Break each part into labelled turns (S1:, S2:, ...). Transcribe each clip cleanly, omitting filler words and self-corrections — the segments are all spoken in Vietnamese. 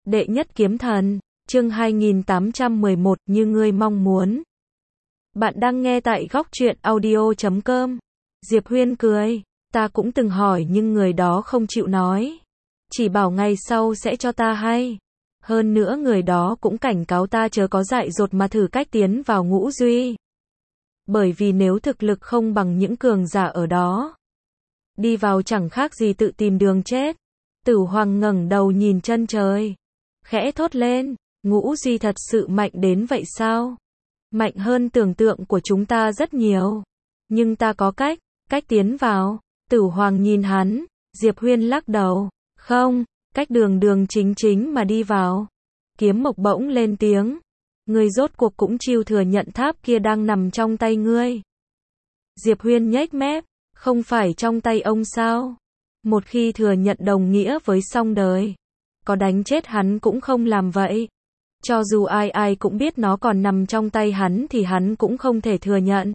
S1: Đệ nhất kiếm thần, chương 2811, như ngươi mong muốn. Bạn đang nghe tại góc truyện audio.com. Diệp Huyên cười, ta cũng từng hỏi nhưng người đó không chịu nói. Chỉ bảo ngày sau sẽ cho ta hay. Hơn nữa người đó cũng cảnh cáo ta chớ có dại dột mà thử cách tiến vào ngũ duy. Bởi vì nếu thực lực không bằng những cường giả ở đó, đi vào chẳng khác gì tự tìm đường chết. Tử Hoàng ngẩng đầu nhìn chân trời, khẽ thốt lên, ngũ duy thật sự mạnh đến vậy sao? Mạnh hơn tưởng tượng của chúng ta rất nhiều. Nhưng ta có cách tiến vào. Tử Hoàng nhìn hắn, Diệp Huyên lắc đầu, không, cách đường đường chính chính mà đi vào. Kiếm Mộc bỗng lên tiếng, ngươi rốt cuộc cũng chịu thừa nhận tháp kia đang nằm trong tay ngươi. Diệp Huyên nhếch mép, không phải trong tay ông sao? Một khi thừa nhận đồng nghĩa với xong đời. Có đánh chết hắn cũng không làm vậy. Cho dù ai cũng biết nó còn nằm trong tay hắn thì hắn cũng không thể thừa nhận.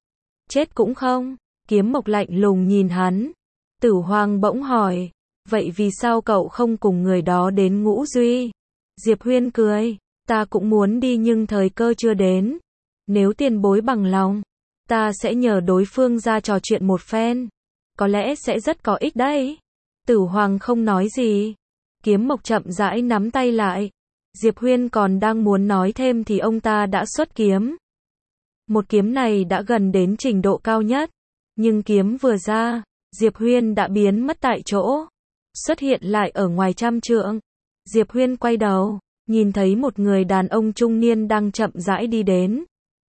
S1: Chết cũng không. Kiếm Mộc lạnh lùng nhìn hắn. Tử Hoàng bỗng hỏi, vậy vì sao cậu không cùng người đó đến ngũ duy? Diệp Huyên cười, ta cũng muốn đi nhưng thời cơ chưa đến. Nếu tiền bối bằng lòng, ta sẽ nhờ đối phương ra trò chuyện một phen. Có lẽ sẽ rất có ích đấy. Tử Hoàng không nói gì. Kiếm Mộc chậm rãi nắm tay lại. Diệp Huyên còn đang muốn nói thêm thì ông ta đã xuất kiếm. Một kiếm này đã gần đến trình độ cao nhất. Nhưng kiếm vừa ra, Diệp Huyên đã biến mất tại chỗ. Xuất hiện lại ở ngoài trăm trượng. Diệp Huyên quay đầu, nhìn thấy một người đàn ông trung niên đang chậm rãi đi đến.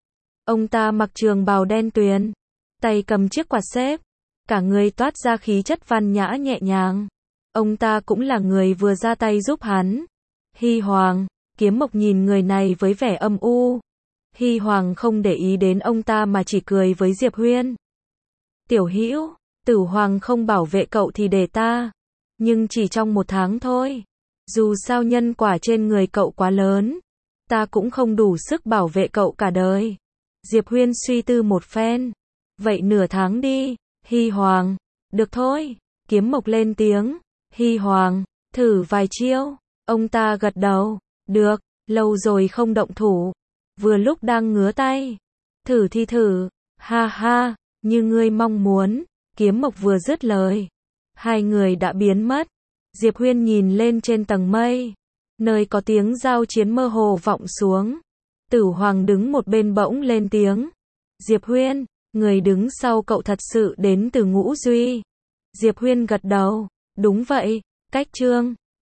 S1: Ông ta mặc trường bào đen tuyền, tay cầm chiếc quạt xếp. Cả người toát ra khí chất văn nhã nhẹ nhàng. Ông ta cũng là người vừa ra tay giúp hắn. Hy Hoàng. Kiếm Mộc nhìn người này với vẻ âm u. Hy Hoàng không để ý đến ông ta mà chỉ cười với Diệp Huyên. Tiểu Hữu, Tử Hoàng không bảo vệ cậu thì để ta. Nhưng chỉ trong 1 tháng thôi. Dù sao nhân quả trên người cậu quá lớn. Ta cũng không đủ sức bảo vệ cậu cả đời. Diệp Huyên suy tư một phen. Vậy nửa tháng đi. Hy Hoàng. Được thôi. Kiếm Mộc lên tiếng. Hy Hoàng, thử vài chiêu. Ông ta gật đầu. Được, lâu rồi không động thủ. Vừa lúc đang ngứa tay. Thử thì thử. Ha ha, như ngươi mong muốn. Kiếm Mộc vừa dứt lời, hai người đã biến mất. Diệp Huyên nhìn lên trên tầng mây, nơi có tiếng giao chiến mơ hồ vọng xuống. Tử Hoàng đứng một bên bỗng lên tiếng. Diệp Huyên, người đứng sau cậu thật sự đến từ ngũ duy. Diệp Huyên gật đầu. Đúng vậy, cách chương